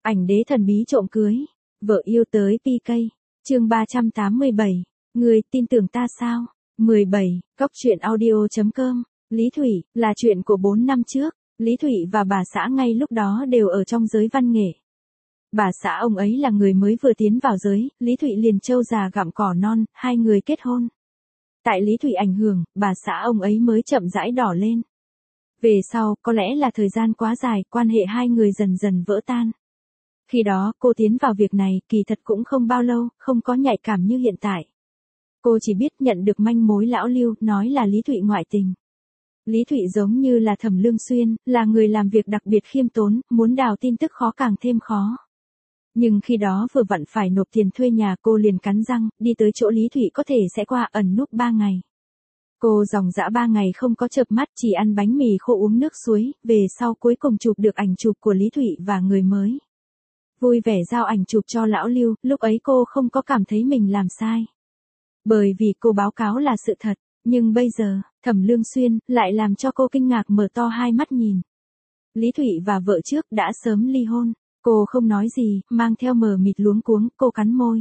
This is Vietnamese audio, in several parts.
Ảnh đế thần bí trộm cưới. Vợ yêu tới PK. Chương 387. Người tin tưởng ta sao? 17. Cóc truyện audio.com. Lý Thủy, là chuyện của 4 năm trước. Lý Thủy và bà xã ngay lúc đó đều ở trong giới văn nghệ. Bà xã ông ấy là người mới vừa tiến vào giới, Lý Thụy liền trâu già gặm cỏ non, hai người kết hôn. Tại Lý Thụy ảnh hưởng, bà xã ông ấy mới chậm rãi đỏ lên. Về sau, có lẽ là thời gian quá dài, quan hệ hai người dần dần vỡ tan. Khi đó, cô tiến vào việc này, kỳ thật cũng không bao lâu, không có nhạy cảm như hiện tại. Cô chỉ biết nhận được manh mối lão Lưu, nói là Lý Thụy ngoại tình. Lý Thụy giống như là Thẩm Lương Xuyên, là người làm việc đặc biệt khiêm tốn, muốn đào tin tức khó càng thêm khó. Nhưng khi đó vừa vặn phải nộp tiền thuê nhà, cô liền cắn răng, đi tới chỗ Lý Thụy có thể sẽ qua ẩn núp 3 ngày. Cô dòng dã 3 ngày không có chợp mắt, chỉ ăn bánh mì khô uống nước suối, về sau cuối cùng chụp được ảnh chụp của Lý Thụy và người mới. Vui vẻ giao ảnh chụp cho lão Lưu, lúc ấy cô không có cảm thấy mình làm sai. Bởi vì cô báo cáo là sự thật, nhưng bây giờ, Thẩm Lương Xuyên, lại làm cho cô kinh ngạc mở to hai mắt nhìn. Lý Thụy và vợ trước đã sớm ly hôn. Cô không nói gì, mang theo mờ mịt luống cuống, cô cắn môi.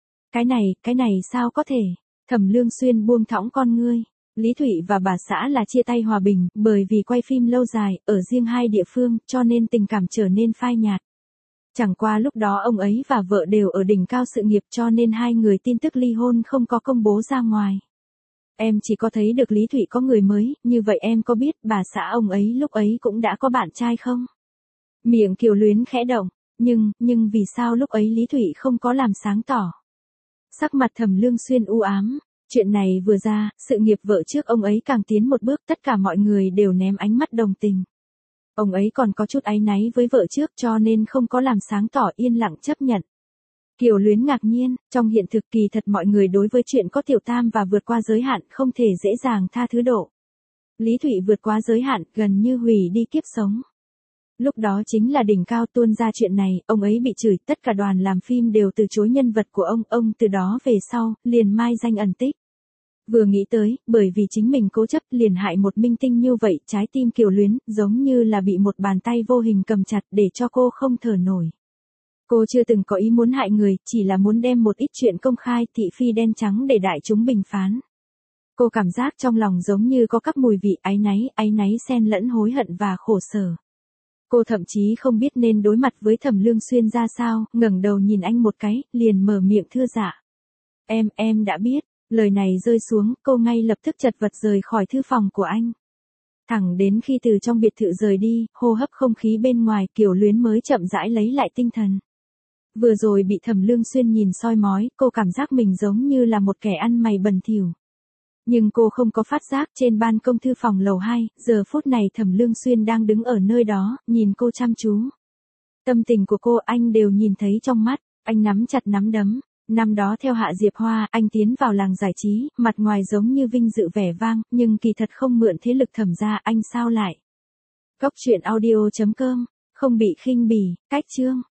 Cái này sao có thể? Thẩm Lương Xuyên buông thõng con ngươi. Lý Thụy và bà xã là chia tay hòa bình, bởi vì quay phim lâu dài, ở riêng hai địa phương, cho nên tình cảm trở nên phai nhạt. Chẳng qua lúc đó ông ấy và vợ đều ở đỉnh cao sự nghiệp, cho nên hai người tin tức ly hôn không có công bố ra ngoài. Em chỉ có thấy được Lý Thụy có người mới, như vậy em có biết bà xã ông ấy lúc ấy cũng đã có bạn trai không? Miệng Kiều Luyến khẽ động, nhưng vì sao lúc ấy Lý Thụy không có làm sáng tỏ? Sắc mặt Thẩm Lương Xuyên u ám, chuyện này vừa ra, sự nghiệp vợ trước ông ấy càng tiến một bước, tất cả mọi người đều ném ánh mắt đồng tình. Ông ấy còn có chút áy náy với vợ trước cho nên không có làm sáng tỏ, yên lặng chấp nhận. Kiều Luyến ngạc nhiên, trong hiện thực kỳ thật mọi người đối với chuyện có tiểu tam và vượt qua giới hạn không thể dễ dàng tha thứ độ. Lý Thụy vượt qua giới hạn, gần như hủy đi kiếp sống. Lúc đó chính là đỉnh cao, tuôn ra chuyện này, ông ấy bị chửi, tất cả đoàn làm phim đều từ chối nhân vật của ông từ đó về sau, liền mai danh ẩn tích. Vừa nghĩ tới, bởi vì chính mình cố chấp liền hại một minh tinh như vậy, trái tim Kiều Luyến, giống như là bị một bàn tay vô hình cầm chặt để cho cô không thở nổi. Cô chưa từng có ý muốn hại người, chỉ là muốn đem một ít chuyện công khai, thị phi đen trắng để đại chúng bình phán. Cô cảm giác trong lòng giống như có các mùi vị áy náy xen lẫn hối hận và khổ sở. Cô thậm chí không biết nên đối mặt với Thẩm Lương Xuyên ra sao, ngẩng đầu nhìn anh một cái, liền mở miệng thưa dạ. Em đã biết. Lời này rơi xuống, cô ngay lập tức chật vật rời khỏi thư phòng của anh. Thẳng đến khi từ trong biệt thự rời đi, hô hấp không khí bên ngoài, Kiều Luyến mới chậm rãi lấy lại tinh thần. Vừa rồi bị Thẩm Lương Xuyên nhìn soi mói, cô cảm giác mình giống như là một kẻ ăn mày bẩn thỉu. Nhưng cô không có phát giác, trên ban công thư phòng lầu 2, giờ phút này Thẩm Lương Xuyên đang đứng ở nơi đó, nhìn cô chăm chú. Tâm tình của cô anh đều nhìn thấy trong mắt, anh nắm chặt nắm đấm. Năm đó theo Hạ Diệp Hoa, anh tiến vào làng giải trí, mặt ngoài giống như vinh dự vẻ vang, nhưng kỳ thật không mượn thế lực Thẩm gia, anh sao lại? Cóc truyện audio.com, không bị khinh bỉ, cách chương.